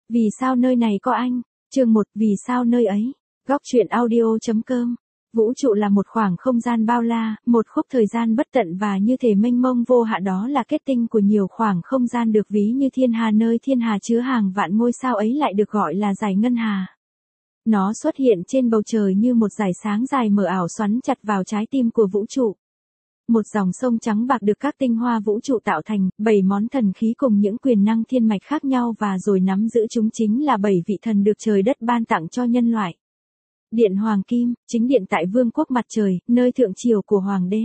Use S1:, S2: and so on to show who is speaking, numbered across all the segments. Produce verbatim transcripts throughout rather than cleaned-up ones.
S1: Vì sao nơi này có anh? Chương một, vì sao nơi ấy? Góc truyện audio.com. Vũ trụ là một khoảng không gian bao la, một khúc thời gian bất tận và như thể mênh mông vô hạn, đó là kết tinh của nhiều khoảng không gian được ví như thiên hà, nơi thiên hà chứa hàng vạn ngôi sao ấy lại được gọi là dải ngân hà. Nó xuất hiện trên bầu trời như một dải sáng dài mờ ảo xoắn chặt vào trái tim của vũ trụ. Một dòng sông trắng bạc được các tinh hoa vũ trụ tạo thành, bảy món thần khí cùng những quyền năng thiên mạch khác nhau và rồi nắm giữ chúng chính là bảy vị thần được trời đất ban tặng cho nhân loại. Điện Hoàng Kim, chính điện tại Vương quốc Mặt Trời, nơi thượng triều của Hoàng đế.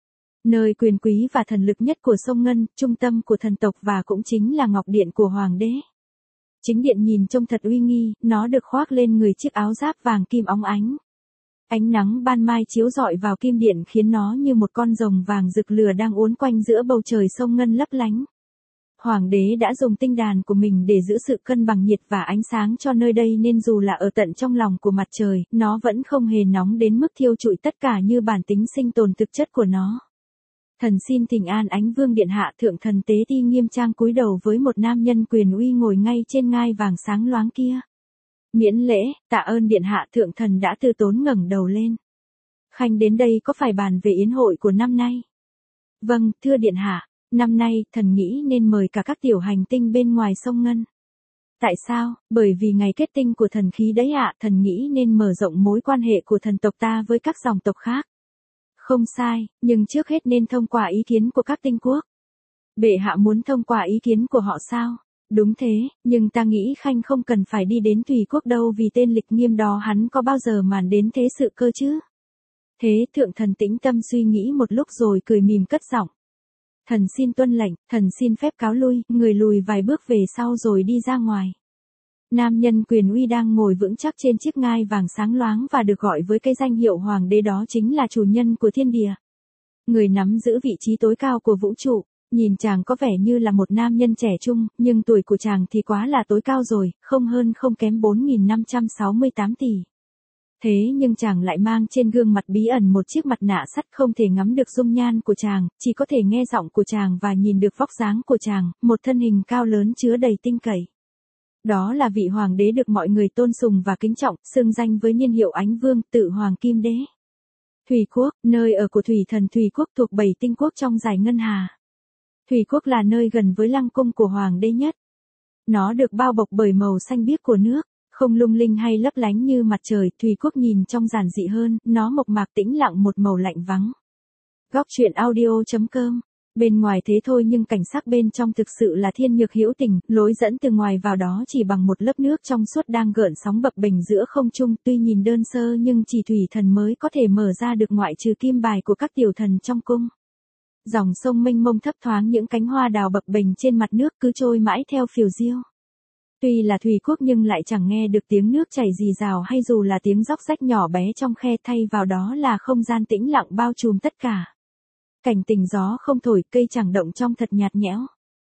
S1: Nơi quyền quý và thần lực nhất của sông Ngân, trung tâm của thần tộc và cũng chính là ngọc điện của Hoàng đế. Chính điện nhìn trông thật uy nghi, nó được khoác lên người chiếc áo giáp vàng kim óng ánh. Ánh nắng ban mai chiếu rọi vào kim điện khiến nó như một con rồng vàng rực lửa đang uốn quanh giữa bầu trời sông Ngân lấp lánh. Hoàng đế đã dùng tinh đàn của mình để giữ sự cân bằng nhiệt và ánh sáng cho nơi đây nên dù là ở tận trong lòng của mặt trời, nó vẫn không hề nóng đến mức thiêu trụi tất cả như bản tính sinh tồn thực chất của nó. Thần xin thỉnh an Ánh Vương Điện Hạ. Thượng thần Tế Ti nghiêm trang cúi đầu với một nam nhân quyền uy ngồi ngay trên ngai vàng sáng loáng kia. Miễn lễ, tạ ơn Điện Hạ. Thượng thần đã từ tốn ngẩng đầu lên. Khanh đến đây có phải bàn về yến hội của năm nay? Vâng, thưa Điện Hạ. Năm nay, thần nghĩ nên mời cả các tiểu hành tinh bên ngoài sông Ngân. Tại sao? Bởi vì ngày kết tinh của thần khí đấy ạ, thần nghĩ nên mở rộng mối quan hệ của thần tộc ta với các dòng tộc khác. Không sai, nhưng trước hết nên thông qua ý kiến của các tinh quốc. Bệ hạ muốn thông qua ý kiến của họ sao? Đúng thế, nhưng ta nghĩ Khanh không cần phải đi đến Thủy quốc đâu vì tên Lịch Nghiêm đó hắn có bao giờ màn đến thế sự cơ chứ? Thế thượng thần tĩnh tâm suy nghĩ một lúc rồi cười mỉm cất giọng. Thần xin tuân lệnh, thần xin phép cáo lui, người lùi vài bước về sau rồi đi ra ngoài. Nam nhân quyền uy đang ngồi vững chắc trên chiếc ngai vàng sáng loáng và được gọi với cái danh hiệu hoàng đế, đó chính là chủ nhân của thiên địa. Người nắm giữ vị trí tối cao của vũ trụ. Nhìn chàng có vẻ như là một nam nhân trẻ trung, nhưng tuổi của chàng thì quá là tối cao rồi, không hơn không kém bốn nghìn năm trăm sáu mươi tám tỷ. Thế nhưng chàng lại mang trên gương mặt bí ẩn một chiếc mặt nạ sắt, không thể ngắm được dung nhan của chàng, chỉ có thể nghe giọng của chàng và nhìn được vóc dáng của chàng, một thân hình cao lớn chứa đầy tinh cậy. Đó là vị hoàng đế được mọi người tôn sùng và kính trọng, xưng danh với niên hiệu Ánh Vương, tự Hoàng Kim Đế. Thủy quốc, nơi ở của thủy thần Thủy quốc thuộc bảy tinh quốc trong dải ngân hà. Thủy quốc là nơi gần với lăng cung của hoàng đế nhất. Nó được bao bọc bởi màu xanh biếc của nước, không lung linh hay lấp lánh như mặt trời. Thủy quốc nhìn trong giản dị hơn, nó mộc mạc tĩnh lặng, một màu lạnh vắng. Góc truyện audio.com. Bên ngoài thế thôi nhưng cảnh sắc bên trong thực sự là thiên nhược hữu tình, lối dẫn từ ngoài vào đó chỉ bằng một lớp nước trong suốt đang gợn sóng bập bềnh giữa không trung, tuy nhìn đơn sơ nhưng chỉ thủy thần mới có thể mở ra được ngoại trừ kim bài của các tiểu thần trong cung. Dòng sông mênh mông thấp thoáng, những cánh hoa đào bập bềnh trên mặt nước cứ trôi mãi theo phiêu diêu. Tuy là thủy quốc nhưng lại chẳng nghe được tiếng nước chảy rì rào hay dù là tiếng róc rách nhỏ bé trong khe, thay vào đó là không gian tĩnh lặng bao trùm tất cả. Cảnh tình gió không thổi, cây chẳng động trong thật nhạt nhẽo.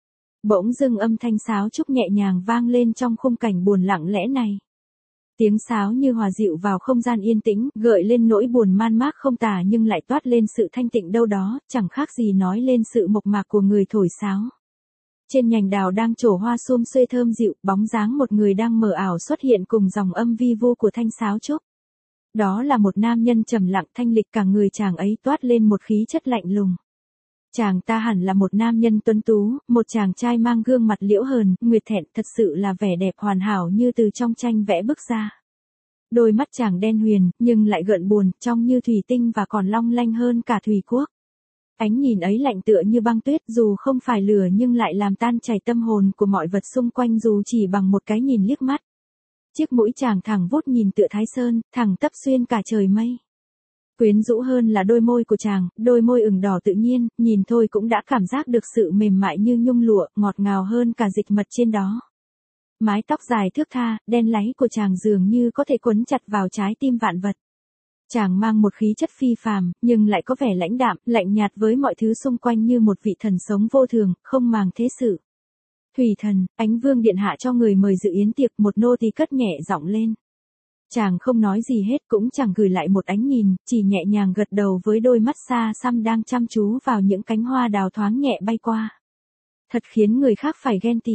S1: Bỗng dưng âm thanh sáo trúc nhẹ nhàng vang lên trong khung cảnh buồn lặng lẽ này. Tiếng sáo như hòa dịu vào không gian yên tĩnh, gợi lên nỗi buồn man mác không tả nhưng lại toát lên sự thanh tịnh đâu đó, chẳng khác gì nói lên sự mộc mạc của người thổi sáo. Trên nhành đào đang trổ hoa sum xuê thơm dịu, bóng dáng một người đang mờ ảo xuất hiện cùng dòng âm vi vu của thanh sáo trúc. Đó là một nam nhân trầm lặng thanh lịch, cả người chàng ấy toát lên một khí chất lạnh lùng. Chàng ta hẳn là một nam nhân tuấn tú, một chàng trai mang gương mặt liễu hờn, nguyệt thẹn, thật sự là vẻ đẹp hoàn hảo như từ trong tranh vẽ bức ra. Đôi mắt chàng đen huyền, nhưng lại gợn buồn, trong như thủy tinh và còn long lanh hơn cả thủy quốc. Ánh nhìn ấy lạnh tựa như băng tuyết, dù không phải lửa nhưng lại làm tan chảy tâm hồn của mọi vật xung quanh dù chỉ bằng một cái nhìn liếc mắt. Chiếc mũi chàng thẳng vút nhìn tựa Thái Sơn, thẳng tắp xuyên cả trời mây. Quyến rũ hơn là đôi môi của chàng, đôi môi ửng đỏ tự nhiên, nhìn thôi cũng đã cảm giác được sự mềm mại như nhung lụa, ngọt ngào hơn cả dịch mật trên đó. Mái tóc dài thướt tha, đen láy của chàng dường như có thể quấn chặt vào trái tim vạn vật. Chàng mang một khí chất phi phàm, nhưng lại có vẻ lãnh đạm, lạnh nhạt với mọi thứ xung quanh như một vị thần sống vô thường, không màng thế sự. Thủy thần, Ánh Vương Điện Hạ cho người mời dự yến tiệc, một nô tỳ cất nhẹ giọng lên. Chàng không nói gì hết, cũng chẳng gửi lại một ánh nhìn, chỉ nhẹ nhàng gật đầu với đôi mắt xa xăm đang chăm chú vào những cánh hoa đào thoáng nhẹ bay qua. Thật khiến người khác phải ghen tị.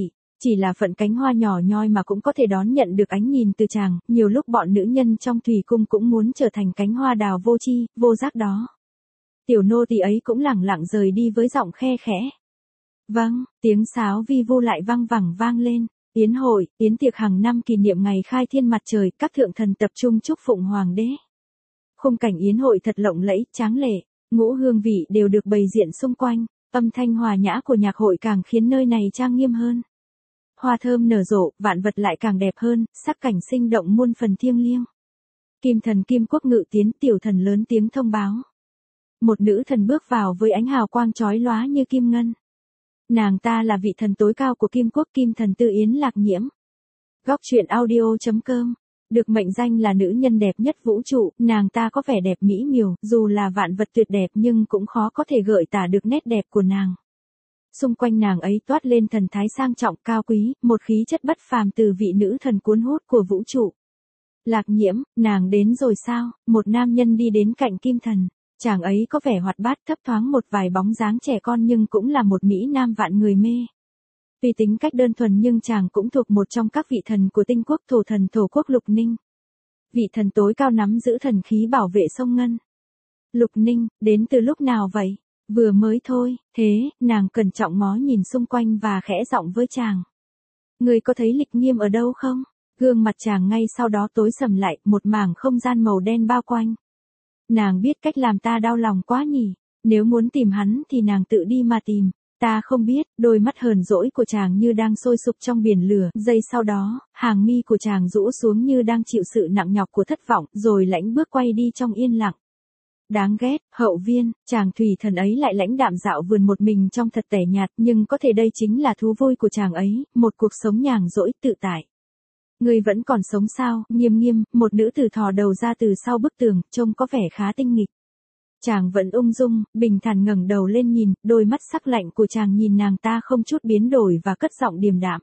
S1: Chỉ là phận cánh hoa nhỏ nhoi mà cũng có thể đón nhận được ánh nhìn từ chàng, nhiều lúc bọn nữ nhân trong thủy cung cũng muốn trở thành cánh hoa đào vô chi, vô giác đó. Tiểu nô tỳ ấy cũng lẳng lặng rời đi với giọng khe khẽ. Vâng, tiếng sáo vi vu lại vang vẳng vang lên. Yến hội, yến tiệc hàng năm kỷ niệm ngày khai thiên mặt trời, các thượng thần tập trung chúc phụng hoàng đế. Khung cảnh yến hội thật lộng lẫy, tráng lệ, ngũ hương vị đều được bày diện xung quanh, âm thanh hòa nhã của nhạc hội càng khiến nơi này trang nghiêm hơn. Hoa thơm nở rộ, vạn vật lại càng đẹp hơn, sắc cảnh sinh động muôn phần thiêng liêng. Kim thần Kim Quốc ngự tiến, tiểu thần lớn tiếng thông báo. Một nữ thần bước vào với ánh hào quang chói lóa như kim ngân. Nàng ta là vị thần tối cao của Kim Quốc, Kim thần Tư Yến Lạc Nhiễm. Góc truyện audio chấm com. Được mệnh danh là nữ nhân đẹp nhất vũ trụ, nàng ta có vẻ đẹp mỹ miều, dù là vạn vật tuyệt đẹp nhưng cũng khó có thể gợi tả được nét đẹp của nàng. Xung quanh nàng ấy toát lên thần thái sang trọng cao quý, một khí chất bất phàm từ vị nữ thần cuốn hút của vũ trụ. Lạc Nhiễm, nàng đến rồi sao? Một nam nhân đi đến cạnh Kim thần. Chàng ấy có vẻ hoạt bát, thấp thoáng một vài bóng dáng trẻ con nhưng cũng là một mỹ nam vạn người mê. Tuy tính cách đơn thuần nhưng chàng cũng thuộc một trong các vị thần của tinh quốc, thổ thần Thổ Quốc Lục Ninh. Vị thần tối cao nắm giữ thần khí bảo vệ sông Ngân. Lục Ninh, đến từ lúc nào vậy? Vừa mới thôi, thế, nàng cẩn trọng ngó nhìn xung quanh và khẽ giọng với chàng. Người có thấy Lịch Nghiêm ở đâu không? Gương mặt chàng ngay sau đó tối sầm lại, một mảng không gian màu đen bao quanh. Nàng biết cách làm ta đau lòng quá nhỉ, nếu muốn tìm hắn thì nàng tự đi mà tìm, ta không biết, đôi mắt hờn dỗi của chàng như đang sôi sục trong biển lửa, giây sau đó, hàng mi của chàng rũ xuống như đang chịu sự nặng nhọc của thất vọng, rồi lãnh bước quay đi trong yên lặng. Đáng ghét, Hậu Viên, chàng thủy thần ấy lại lãnh đạm dạo vườn một mình trong thật tẻ nhạt, nhưng có thể đây chính là thú vui của chàng ấy, một cuộc sống nhàn rỗi tự tại. Ngươi vẫn còn sống sao? Nghiêm Nghiêm, một nữ tử thò đầu ra từ sau bức tường, trông có vẻ khá tinh nghịch. Chàng vẫn ung dung, bình thản ngẩng đầu lên nhìn, đôi mắt sắc lạnh của chàng nhìn nàng ta không chút biến đổi và cất giọng điềm đạm.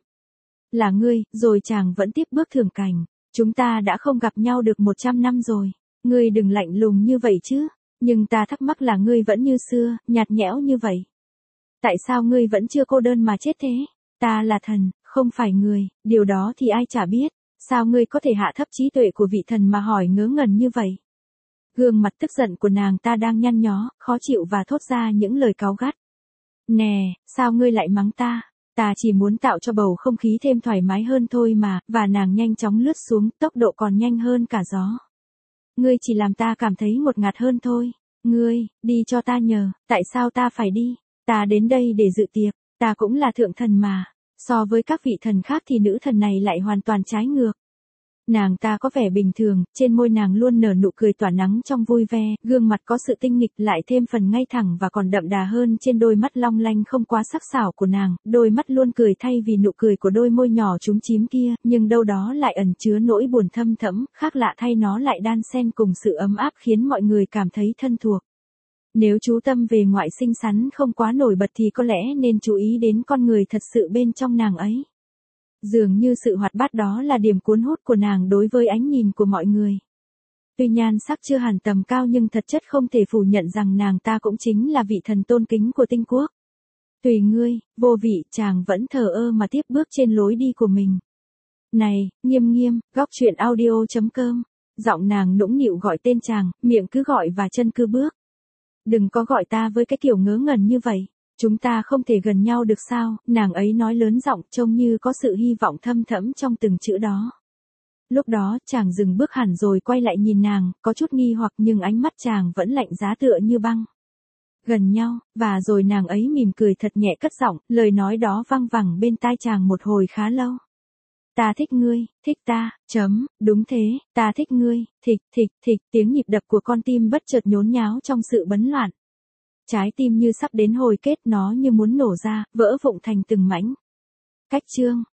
S1: Là ngươi, rồi chàng vẫn tiếp bước thường cảnh. Chúng ta đã không gặp nhau được một trăm năm rồi. Ngươi đừng lạnh lùng như vậy chứ. Nhưng ta thắc mắc là ngươi vẫn như xưa, nhạt nhẽo như vậy. Tại sao ngươi vẫn chưa cô đơn mà chết thế? Ta là thần, không phải người, điều đó thì ai chả biết. Sao ngươi có thể hạ thấp trí tuệ của vị thần mà hỏi ngớ ngẩn như vậy? Gương mặt tức giận của nàng ta đang nhăn nhó, khó chịu và thốt ra những lời cáu gắt. Nè, sao ngươi lại mắng ta? Ta chỉ muốn tạo cho bầu không khí thêm thoải mái hơn thôi mà, và nàng nhanh chóng lướt xuống, tốc độ còn nhanh hơn cả gió. Ngươi chỉ làm ta cảm thấy ngột ngạt hơn thôi. Ngươi, đi cho ta nhờ, tại sao ta phải đi? Ta đến đây để dự tiệc, ta cũng là thượng thần mà. So với các vị thần khác thì nữ thần này lại hoàn toàn trái ngược. Nàng ta có vẻ bình thường, trên môi nàng luôn nở nụ cười tỏa nắng trong vui vẻ, gương mặt có sự tinh nghịch lại thêm phần ngay thẳng và còn đậm đà hơn trên đôi mắt long lanh không quá sắc sảo của nàng, đôi mắt luôn cười thay vì nụ cười của đôi môi nhỏ chúm chím kia, nhưng đâu đó lại ẩn chứa nỗi buồn thâm thẫm, khác lạ thay nó lại đan xen cùng sự ấm áp khiến mọi người cảm thấy thân thuộc. Nếu chú tâm về ngoại xinh xắn không quá nổi bật thì có lẽ nên chú ý đến con người thật sự bên trong nàng ấy. Dường như sự hoạt bát đó là điểm cuốn hút của nàng đối với ánh nhìn của mọi người. Tuy nhan sắc chưa hẳn tầm cao nhưng thật chất không thể phủ nhận rằng nàng ta cũng chính là vị thần tôn kính của tinh quốc. Tùy ngươi, vô vị, chàng vẫn thờ ơ mà tiếp bước trên lối đi của mình. Này, Nghiêm Nghiêm, góc truyện audio chấm com. Giọng nàng nũng nịu gọi tên chàng, miệng cứ gọi và chân cứ bước. Đừng có gọi ta với cái kiểu ngớ ngẩn như vậy. Chúng ta không thể gần nhau được sao? Nàng ấy nói lớn giọng trông như có sự hy vọng thâm thẫm trong từng chữ đó. Lúc đó, chàng dừng bước hẳn rồi quay lại nhìn nàng, có chút nghi hoặc nhưng ánh mắt chàng vẫn lạnh giá tựa như băng. Gần nhau, và rồi nàng ấy mỉm cười thật nhẹ cất giọng, lời nói đó vang vẳng bên tai chàng một hồi khá lâu. Ta thích ngươi, thích ta, chấm, đúng thế, ta thích ngươi, thịch, thịch, thịch, tiếng nhịp đập của con tim bất chợt nhốn nháo trong sự bấn loạn. Trái tim như sắp đến hồi kết, nó như muốn nổ ra, vỡ vụn thành từng mảnh. Cách chương,